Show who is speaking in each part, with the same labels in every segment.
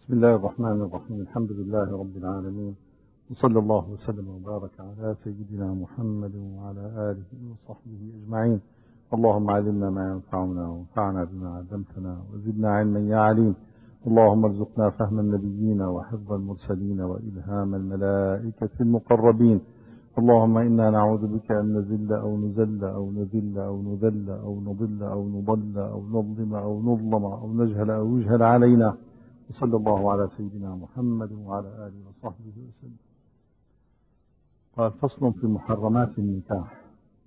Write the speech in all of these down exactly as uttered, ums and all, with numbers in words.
Speaker 1: بسم الله الرحمن الرحيم. الحمد لله رب العالمين، وصلى الله وسلم وبارك على سيدنا محمد وعلى آله وصحبه أجمعين. اللهم علمنا ما ينفعنا وانفعنا بما علمتنا وزدنا علما يا عليم. اللهم ارزقنا فهم النبيين وحفظ المرسلين وإلهام الملائكة المقربين. اللهم إنا نعوذ بك أن نزل أو نزل أو نذل أو نذل أو نضل أو نضل أو نظلم أو نظلم أو نجهل أو يجهل علينا. وصلى الله على سيدنا محمد وعلى آله وصحبه وسلم. قال: فصل في محرمات النكاح.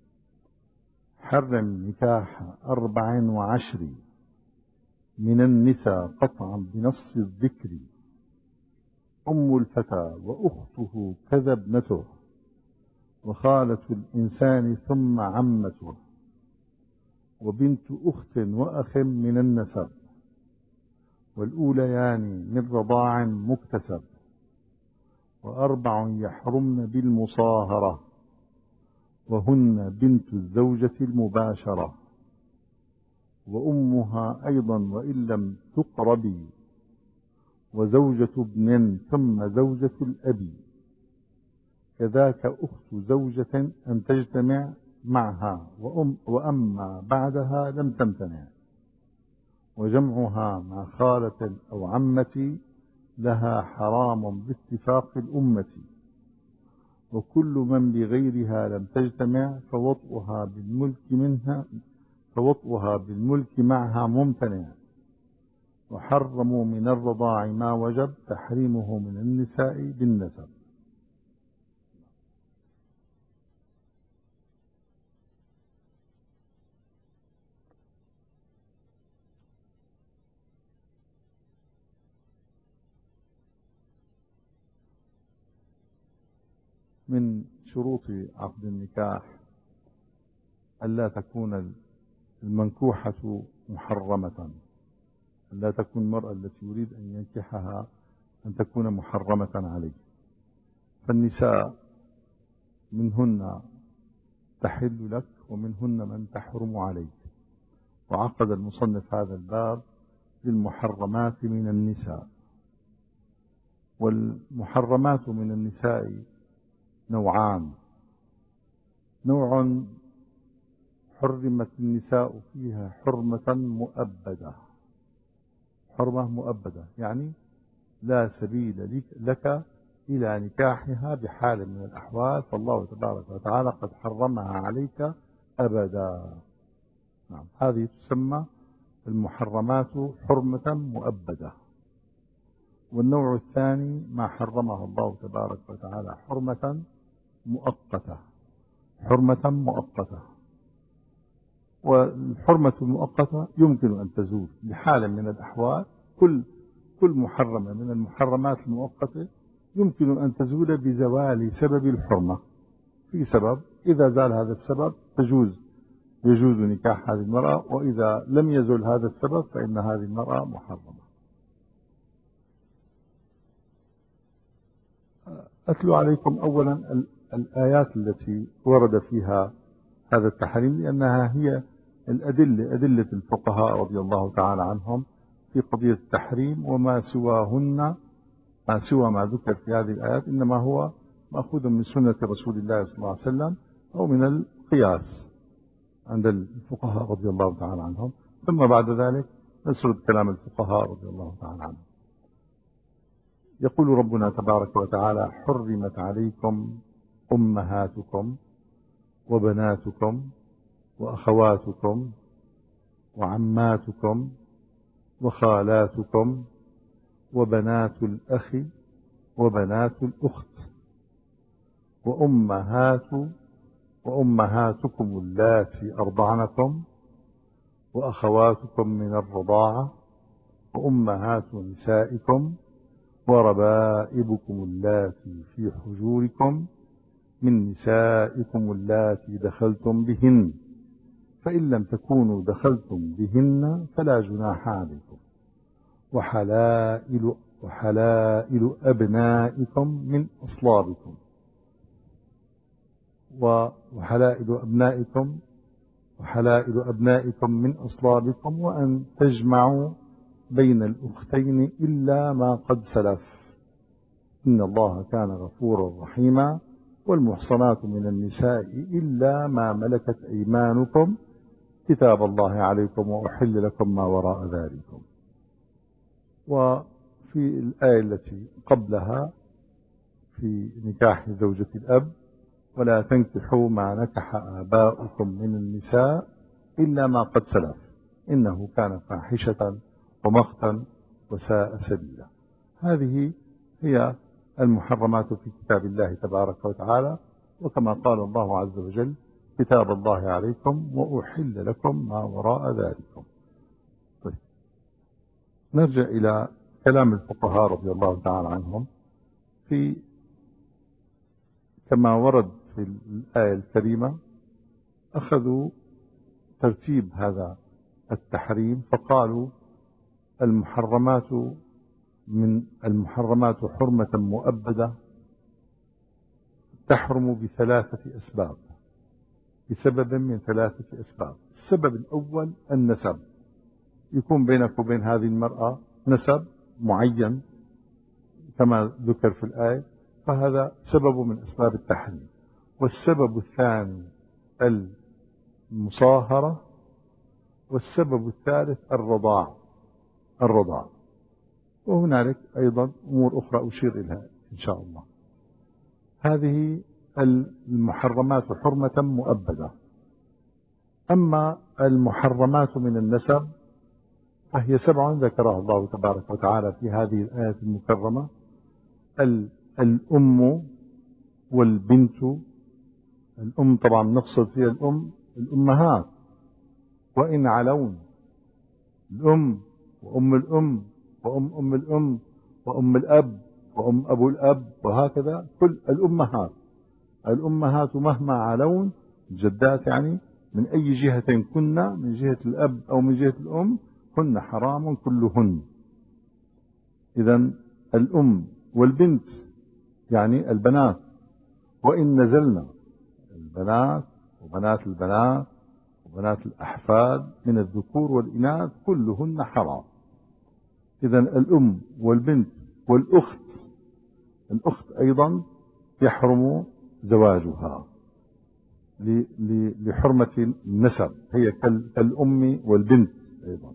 Speaker 1: حرم نكاح أربع وعشر من النساء قطعا بنص الذكر: أم الفتى وأخته كذا ابنته وخالة الإنسان ثم عمته وبنت أخت وأخ من النسب، والأوليان من رضاع مكتسب، وأربع يحرمن بالمصاهرة وهن بنت الزوجة المباشرة وأمها أيضا وإن لم تقرب، وزوجة ابن ثم زوجة الأب، كذاك أخت زوجة أن تجتمع معها وأم وأما بعدها لم تمتنع، وجمعها مع خالة أو عمة لها حرام باتفاق الأمة، وكل من بغيرها لم تجتمع فوطئها بالملك منها فوطئها بالملك معها ممتنع. وحرموا من الرضاع ما وجب تحريمه من النساء بالنسب. من شروط عقد النكاح ألا تكون المنكوحة محرمة، ألا تكون المرأة التي يريد أن ينكحها أن تكون محرمة عليه. فالنساء منهن تحل لك ومنهن من تحرم عليك. وعقد المصنف هذا الباب للمحرمات من النساء. والمحرمات من النساء نوعان: نوع حرمت النساء فيها حرمة مؤبدة، حرمة مؤبدة يعني لا سبيل لك إلى نكاحها بحال من الأحوال، فالله تبارك وتعالى قد حرمها عليك أبدا. نعم، هذه تسمى المحرمات حرمة مؤبدة. والنوع الثاني ما حرمه الله تبارك وتعالى حرمة مؤقتة، حرمة مؤقتة. والحرمة المؤقتة يمكن أن تزول بحال من الأحوال. كل كل محرمة من المحرمات المؤقتة يمكن أن تزول بزوال سبب الحرمة. في سبب، إذا زال هذا السبب تجوز يجوز نكاح هذه المرأة، وإذا لم يزل هذا السبب فإن هذه المرأة محرمة. أتلو عليكم أولا الآيات التي ورد فيها هذا التحريم، لأنها هي الأدلة أدلة الفقهاء رضي الله تعالى عنهم في قضية التحريم. وما سواهن ما سوى ما ذكر في هذه الآيات إنما هو مأخوذ من سنة رسول الله صلى الله عليه وسلم أو من القياس عند الفقهاء رضي الله تعالى عنهم. ثم بعد ذلك نسرد كلام الفقهاء رضي الله تعالى عنهم. يقول ربنا تبارك وتعالى: حرمت عليكم أمهاتكم وبناتكم وأخواتكم وعماتكم وخالاتكم وبنات الأخ وبنات الأخت وأمهات وأمهاتكم اللاتي أرضعنكم وأخواتكم من الرضاعة وأمهات نسائكم وربائبكم اللاتي في حجوركم من نسائكم اللاتي دخلتم بهن، فإن لم تكونوا دخلتم بهن فلا جناح عليكم، وحلائل, وحلائل أبنائكم من أصلابكم وحلائل أبنائكم وحلائل أبنائكم من أصلابكم وأن تجمعوا بين الأختين إلا ما قد سلف إن الله كان غفورا رحيما والمحصنات من النساء إلا ما ملكت أيمانكم كتاب الله عليكم وأحل لكم ما وراء ذلكم. وفي الآية التي قبلها في نكاح زوجة الأب ولا تنكحوا ما نكح آباؤكم من النساء إلا ما قد سلف إنه كان فاحشة ومقتا وساء سبيلا. هذه هي المحرمات في كتاب الله تبارك وتعالى، وكما قال الله عز وجل كتاب الله عليكم وأحل لكم ما وراء ذلكم. طيب. نرجع إلى كلام الفقهاء رضي الله تعالى عنهم في كما ورد في الآية الكريمة. أخذوا ترتيب هذا التحريم فقالوا المحرمات من المحرمات حرمة مؤبدة تحرم بثلاثة أسباب، بسبب من ثلاثة أسباب. السبب الأول النسب، يكون بينك وبين هذه المرأة نسب معين كما ذكر في الآية، فهذا سبب من أسباب التحريم. والسبب الثاني المصاهرة، والسبب الثالث الرضاع الرضاع وهنالك أيضا أمور أخرى أشير إليها إن شاء الله. هذه المحرمات حرمة مؤبدة. أما المحرمات من النسب فهي سبع ذكرها الله تبارك وتعالى في هذه الآية المكرمة: الأم والبنت. الأم طبعا نقصد فيها الأم الأمهات وإن علون، الأم وأم الأم وأم أم الأم وأم الأب وأم أبو الأب، وهكذا كل الأمهات. الأمهات مهما علون، الجدات يعني، من أي جهة كنا، من جهة الأب أو من جهة الأم، كن حرام كلهن. إذن الأم والبنت يعني البنات، وإن نزلنا البنات وبنات البنات وبنات الأحفاد من الذكور والإناث كلهن حرام. إذن الأم والبنت والأخت، الأخت أيضا يحرم زواجها لحرمة النسب، هي كالأم والبنت أيضا.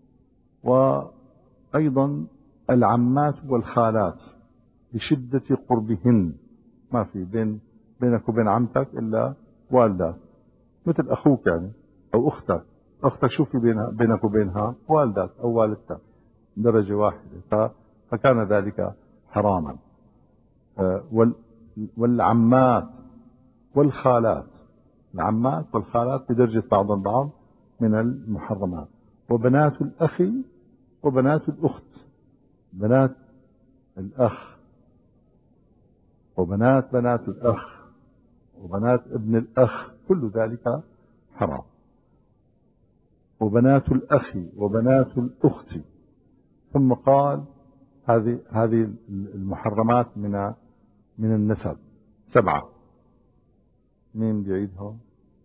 Speaker 1: وأيضا العمات والخالات لشدة قربهن، ما في بين بينك وبين عمتك إلا والدك، مثل أخوك يعني أو أختك. أختك شوفي بينها بينك وبينها والدك أو والدتك درجة واحدة، فكان ذلك حراما. والعمات والخالات، العمات والخالات بدرجة بعض البعض من المحرمات. وبنات الأخ وبنات الأخت، بنات الأخ وبنات بنات الأخ وبنات ابن الأخ، كل ذلك حرام. وبنات الأخ وبنات الأخت. ثم قال هذه هذه المحرمات من من النسب سبعة. مين بيعيدها؟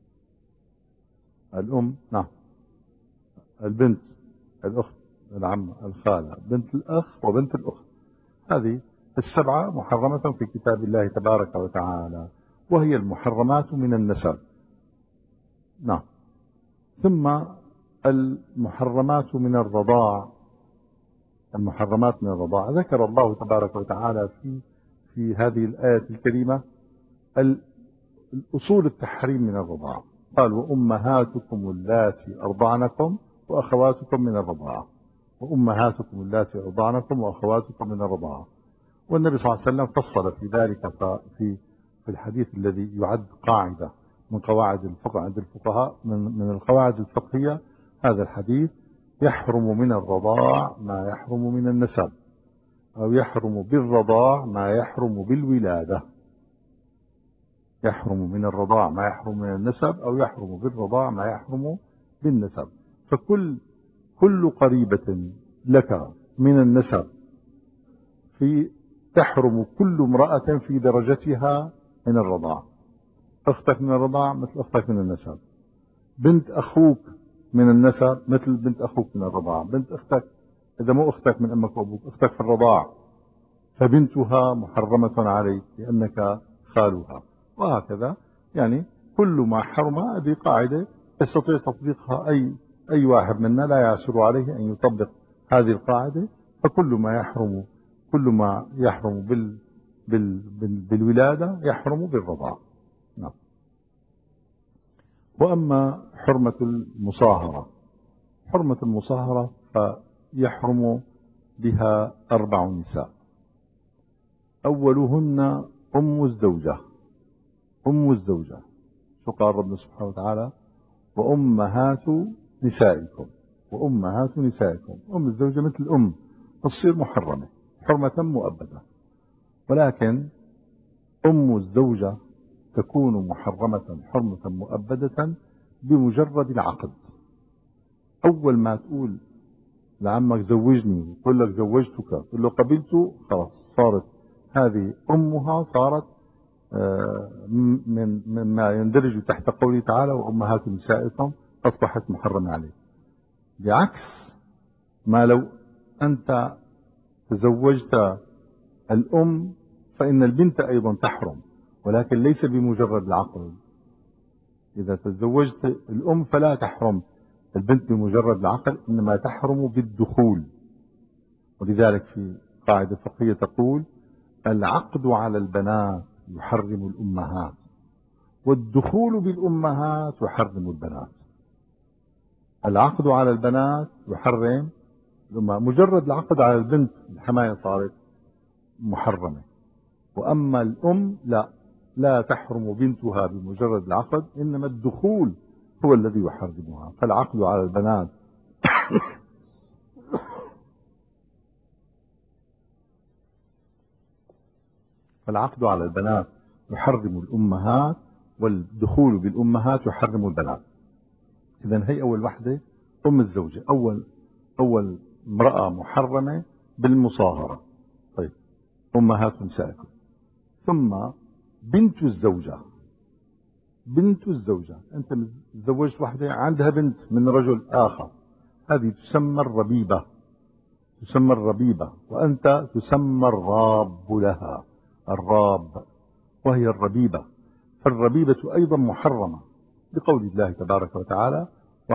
Speaker 1: الأم، نعم، البنت، الأخت، العمة، الخالة، بنت الأخ وبنت الأخت. هذه السبعة محرمة في كتاب الله تبارك وتعالى، وهي المحرمات من النسب. نعم. ثم المحرمات من الرضاع. المحرمات من الرضاع ذكر الله تبارك وتعالى في في هذه الآية الكريمة الأصول التحريم من الرضاعة. قال وأمهاتكم اللاتي أرضعنكم وأخواتكم من الرضاعة، وأمهاتكم اللاتي أرضعنكم وأخواتكم من الرضاعة. والنبي صلى الله عليه وسلم فصل في ذلك في في الحديث الذي يعد قاعدة من قواعد الفقه عند الفقهاء، من من القواعد الفقهية. هذا الحديث: يحرم من الرضاع ما يحرم من النسب، أو يحرم بالرضاع ما يحرم بالولادة. يحرم من الرضاع ما يحرم من النسب، أو يحرم بالرضاع ما يحرم بالنسب. فكل كل قريبة لك من النسب في تحرم كل امرأة في درجتها من الرضاع. أختك من الرضاع مثل أختك من النسب، بنت أخوك من النسب مثل بنت أخوك من الرضاع، بنت أختك إذا مو أختك من أمك وأبوك، أختك في الرضاع، فبنتها محرمة عليك لأنك خالها، وهكذا. يعني كل ما حرم، هذه قاعدة يستطيع تطبيقها أي أي واحد منا، لا يعسر عليه أن يطبق هذه القاعدة. فكل ما يحرم كل ما يحرم بال بال بال بالولادة يحرم بالرضاع. نعم. وأما حرمة المصاهرة، حرمة المصاهرة فيحرم بها أربع نساء. أولهن أم الزوجة. أم الزوجة شو قال ربنا سبحانه وتعالى؟ وأمهات نسائكم. وأمهات نسائكم، أم الزوجة مثل الأم، تصير محرمة حرمة مؤبدة. ولكن أم الزوجة تكون محرمة حرمة مؤبدة بمجرد العقد. أول ما تقول لعمك زوجني، يقول لك زوجتك، تقول له قبلت، خلاص صارت هذه أمها، صارت من مما يندرج تحت قوله تعالى وأمهات نسائكم، أصبحت محرمة عليه. بعكس ما لو أنت تزوجت الأم فإن البنت أيضا تحرم، ولكن ليس بمجرد العقد. إذا تزوجت الأم فلا تحرم البنت بمجرد العقد، إنما تحرم بالدخول. ولذلك في قاعدة فقهية تقول العقد على البنات يحرم الأمهات، والدخول بالأمهات يحرم البنات. العقد على البنات يحرم الأمهات، مجرد العقد على البنت الحماية صارت محرمة. وأما الأم لا لا تحرم بنتها بمجرد العقد، إنما الدخول هو الذي يحرمها. فالعقد على البنات فالعقد على البنات يحرم الأمهات، والدخول بالأمهات يحرم البنات. إذن هي أول وحدة أم الزوجة، أول أول امرأة محرمة بالمصاهرة. طيب، أمهات نسائكم. ثم بنت الزوجة. بنت الزوجة، أنت تزوجت وحدة عندها بنت من رجل آخر، هذه تسمى الربيبة. تسمى الربيبة، وأنت تسمى الراب لها. الراب وهي الربيبة. فالربيبة أيضا محرمة بقول الله تبارك وتعالى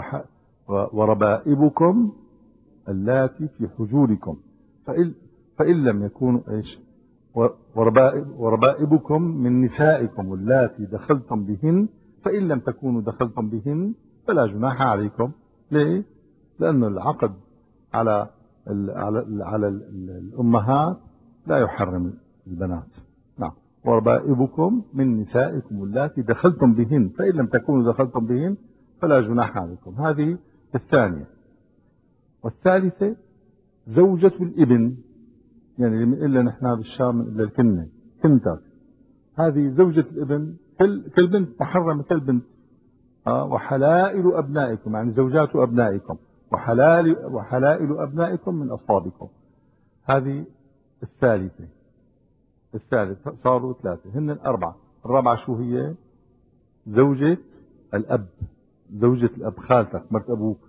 Speaker 1: وربائبكم اللاتي في حجوركم، فإن, فإن لم يكونوا إيش وربائب وربائبكم من نسائكم اللاتي دخلتم بهن، فإن لم تكونوا دخلتم بهن فلا جناح عليكم. ليه؟ لأن العقد على ال على ال على ال الأمهات لا يحرم البنات. نعم. وربائبكم من نسائكم اللاتي دخلتم بهن، فإن لم تكونوا دخلتم بهن فلا جناح عليكم. هذه الثانية. والثالثة زوجة الابن، يعني إلا نحن بالشام إلا الكنة كنتك، هذه زوجة الابن كالبنت، محرمة كالبنت. آه وحلائل أبنائكم، يعني زوجات أبنائكم، وحلال وحلائل أبنائكم من أصلابكم. هذه الثالثة. الثالث صاروا ثلاثة، هن الأربعة. الرابعة شو هي؟ زوجة الأب. زوجة الأب، خالتك، مرت أبوك،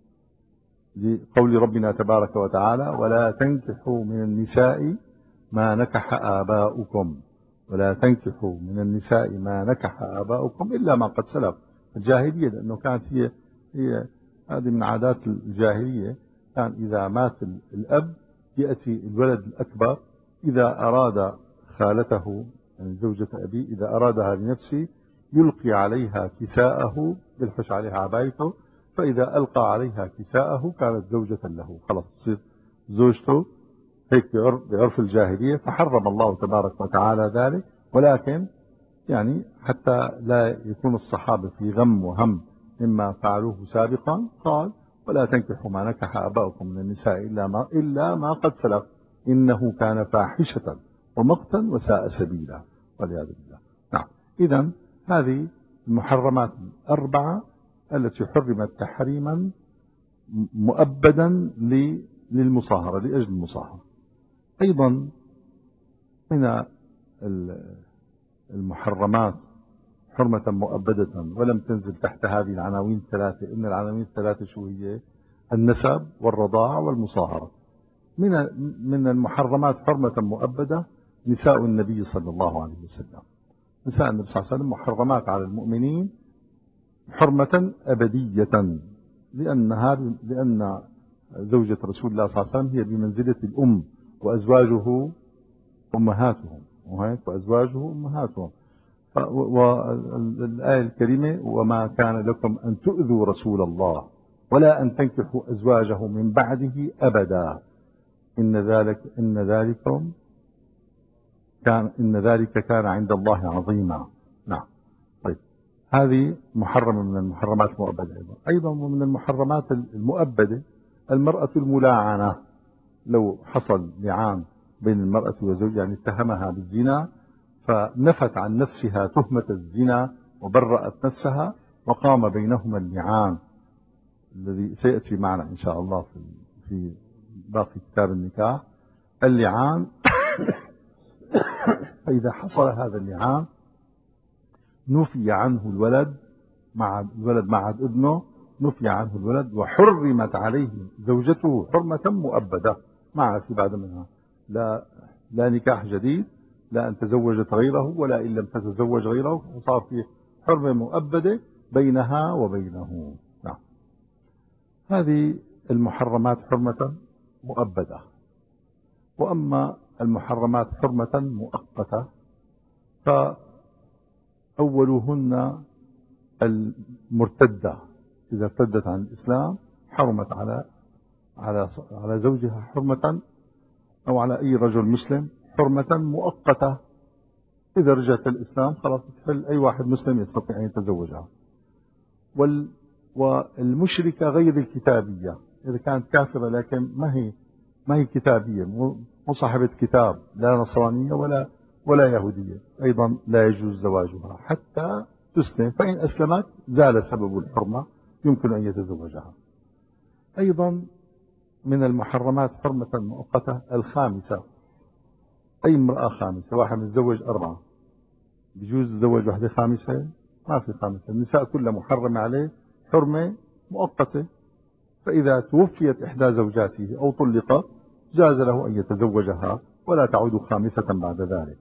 Speaker 1: لقول ربنا تبارك وتعالى ولا تنكحوا من النساء ما نكح آباؤكم. ولا تنكحوا من النساء ما نكح آباؤكم إلا ما قد سلف. الجاهلية، لأنه كانت هي هي هذه من عادات الجاهلية. كان إذا مات الأب يأتي الولد الأكبر، إذا أراد خالته يعني زوجة أبي إذا أرادها لنفسه يلقي عليها كساءه، يلحش عليها عبايته، فإذا ألقى عليها كساءه كانت زوجة له، خلاص تصير زوجته. هيك بعرف الجاهلية، فحرم الله تبارك وتعالى ذلك. ولكن يعني حتى لا يكون الصحابة في غم وهم مما فعلوه سابقا، قال ولا تنكحوا ما نكح آباؤكم من النساء إلا ما, إلا ما قد سلف إنه كان فاحشة ومقتا وساء سبيلا والعياذ بالله. نعم. إذا هذه المحرمات الأربعة التي حرمت تحريما مؤبدا للمصاهرة، لأجل المصاهرة. أيضا من المحرمات حرمة مؤبدة ولم تنزل تحت هذه العناوين الثلاثة، إن العناوين الثلاثة شو هي؟ النسب والرضاعة والمصاهرة. من من المحرمات حرمة مؤبدة نساء النبي صلى الله عليه وسلم. نساء النبي صلى الله عليه وسلم محرمات على المؤمنين حرمة أبدية، لأنها لأن زوجة رسول الله صلى الله عليه وسلم هي بمنزلة الأم، وأزواجه أمهاتهم، وأزواجه أمهاتهم. والآية الكريمة: وما كان لكم أن تؤذوا رسول الله ولا أن تنكحوا أزواجه من بعده أبدا إن ذلك إن ذلكم كان إن ذلك كان عند الله عظيما. نعم. طيب، هذه محرمة من المحرمات المؤبدة. أيضا أيضا من المحرمات المؤبدة المرأة الملاعنة. لو حصل لعان بين المرأة وزوجها، يعني اتهمها بالزنا فنفت عن نفسها تهمة الزنا وبرأت نفسها وقام بينهما اللعان الذي سيأتي معنا إن شاء الله في في باقي كتاب النكاح. اللعان فإذا حصل هذا اللعان نفي عنه الولد مع الولد مع ابنه، نفي عنه الولد وحرمت عليه زوجته حرمة مؤبدة، ما في بعد منها لا لا نكاح جديد، لا أن تزوجت غيره ولا إن لم تتزوج غيره، وصار في حرمة مؤبدة بينها وبينه. نعم. هذه المحرمات حرمة مؤبدة. وأما المحرمات حرمة مؤقتة فأولهن المرتدة. إذا ارتدت عن الإسلام حرمت على على على زوجها حرمة، أو على أي رجل مسلم حرمة مؤقتة. إذا رجعت الإسلام خلاص تحل، أي واحد مسلم يستطيع أن يتزوجها. وال والمشركة غير الكتابية، إذا كانت كافرة لكن ما هي ما هي كتابية، مو صاحبة كتاب، لا نصرانية ولا ولا يهودية، أيضا لا يجوز زواجها حتى تسلم، فإن أسلمت زال سبب الحرمة، يمكن أن يتزوجها. أيضا من المحرمات حرمة مؤقتة الخامسة. أي امرأة خامسة، واحد متزوج أربعة، بيجوز يتزوج واحدة خامسة؟ ما في خامسة. النساء كلها محرمة عليه حرمة مؤقتة، فإذا توفيت إحدى زوجاته أو طلقت جاز له أن يتزوجها ولا تعود خامسة بعد ذلك.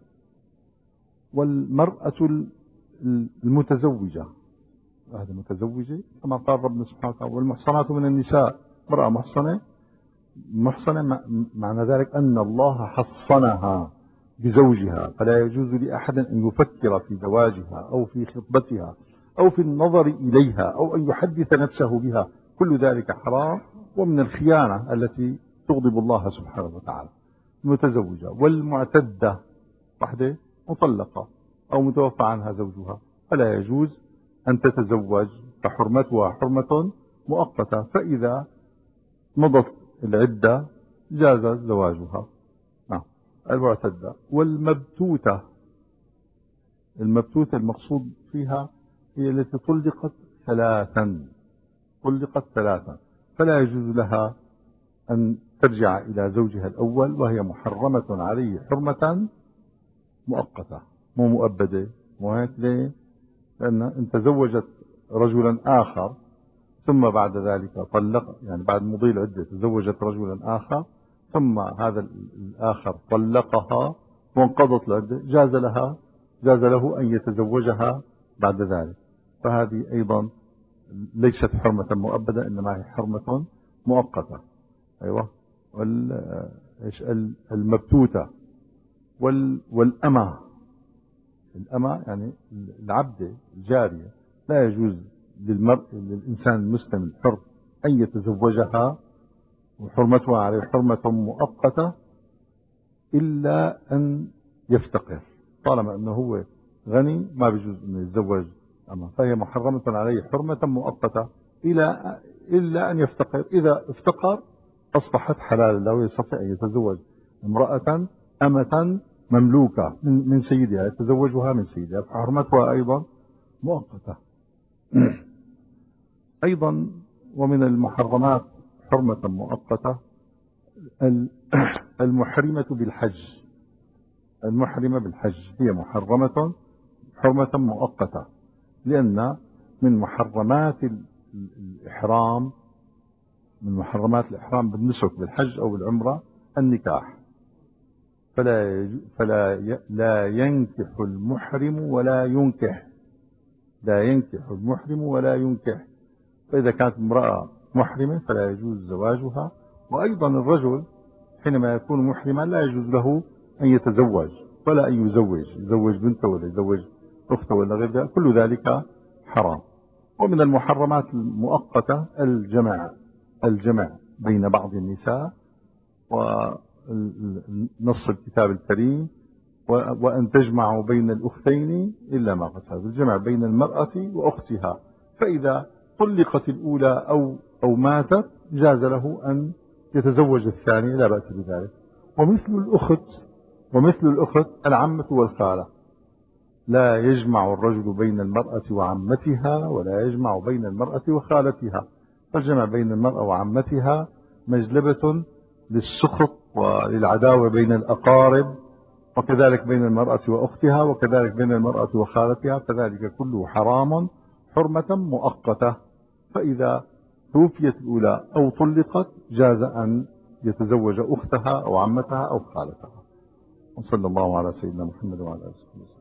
Speaker 1: والمرأة المتزوجة، هذه متزوجة كما قال ربنا سبحانه وتعالى: والمحصنات من النساء. امرأة محصنة، محصنة معنى ذلك أن الله حصنها بزوجها، فلا يجوز لأحد أن يفكر في زواجها أو في خطبتها أو في النظر إليها أو أن يحدث نفسه بها، كل ذلك حرام ومن الخيانة التي تغضب الله سبحانه وتعالى. متزوجة. والمعتدة، وحدة مطلقة أو متوفى عنها زوجها، فلا يجوز أن تتزوج، فحرمتها حرمة مؤقتة، فإذا مضت العدة جاز زواجها. نعم. المعتدة. والمبتوتة. المبتوتة المقصود فيها هي التي طلقت ثلاثا، طلقت ثلاثا، فلا يجوز لها أن ترجع إلى زوجها الأول، وهي محرمة عليه حرمة مؤقتة مو مؤبدة. وهيك ليه؟ لأن إن تزوجت رجلا آخر ثم بعد ذلك طلق، يعني بعد مضي العدة تزوجت رجلا آخر ثم هذا الآخر طلقها وانقضت العدة، جاز لها جاز له أن يتزوجها بعد ذلك، فهذه أيضا ليست حرمة مؤبدة، إنما هي حرمة مؤقتة. أيوة. المبتوتة. والأمة. الأمة يعني العبدة الجارية، لا يجوز للمرء للإنسان المسلم الحر أن يتزوجها، وحرمتها عليه حرمة مؤقتة إلا أن يفتقر. طالما أنه هو غني ما بيجوز أنه يتزوج أما، فهي محرمة عليه حرمة مؤقتة إلى إلا أن يفتقر. إذا افتقر أصبحت حلال له، يستطيع أن يتزوج امرأة أمة مملوكة من سيدها، يتزوجها من سيدها، فحرمتها أيضا مؤقتة. أيضا ومن المحرمات حرمة مؤقتة المحرمة بالحج. المحرمة بالحج هي محرمة حرمة مؤقتة، لأن من محرمات الإحرام من محرمات الإحرام بالنسك بالحج أو بالعمرة النكاح، فلا فلا لا ينكح المحرم ولا ينكح، لا ينكح المحرم ولا ينكح. فإذا كانت امرأة محرمة فلا يجوز زواجها. وأيضا الرجل حينما يكون محرما لا يجوز له أن يتزوج ولا أن يزوج، يزوج بنته ولا يزوج أخته ولا غير ذلك، كل ذلك حرام. ومن المحرمات المؤقتة الجمع، الجمع بين بعض النساء، ونص الكتاب الكريم وأن تجمعوا بين الأختين إلا ما قد سلف، الجمع بين المرأة وأختها، فإذا طلقت الأولى أو أو ماتت جاز له أن يتزوج الثانية، لا بأس بذلك. ومثل الأخت، ومثل الأخت العمة والخالة، لا يجمع الرجل بين المرأة وعمتها ولا يجمع بين المرأة وخالتها، فالجمع بين المرأة وعمتها مجلبة للسخط وللعداوة بين الأقارب، وكذلك بين المرأة وأختها، وكذلك بين المرأة وخالتها، فذلك كله حرام حرمة مؤقتة. فإذا توفيت الأولى أو طلقت جاز أن يتزوج أختها أو عمتها أو خالتها. وصلى الله على سيدنا محمد وعلى آله وصحبه.